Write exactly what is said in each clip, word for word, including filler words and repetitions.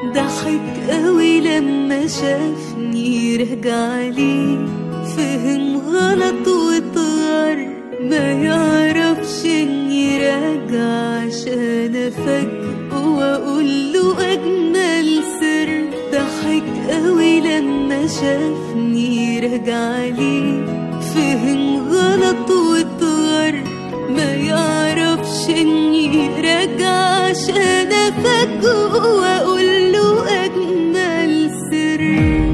ضحك قوي لما شافني رجعلي، فهم غلط واتغر، ما يعرفش اني راجع عشان افاجئه واقوله اجمل سر. ضحك قوي لما شافني رجعلي، فهم غلط واتغر، ما يعرفش اني راجع عشان افاجئه واقوله اجمل سر.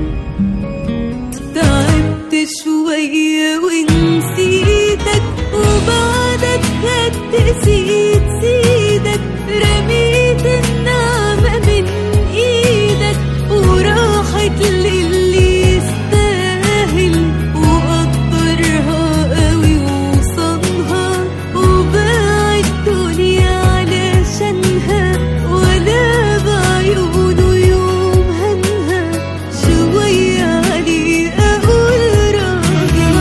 تعبت شوية ونسيتك، وبعدك خدت سيد سيدك، رميت النعمة من ايدك وراحت للي يستاهل وقدرها قوي وصنها، وباع الدنيا علشانها ولا بعيونه يوم هنها. شوية عليه اقول راجل،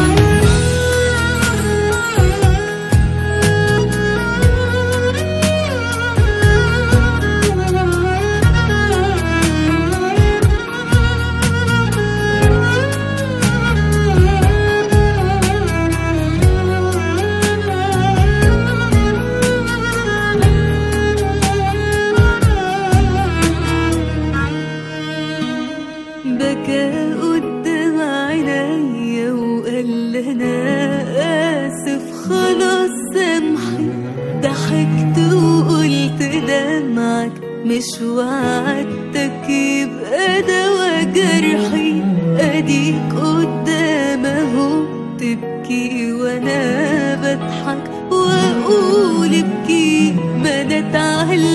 بكى قدام عينيا وقال انا اسف خلاص سامحي. ضحكت وقلت دمعك مش وعدتك يبقى دوا جرحي، اديك قدام اهو تبكي وانا بضحك واقول ابكي. ما انا اتعلمت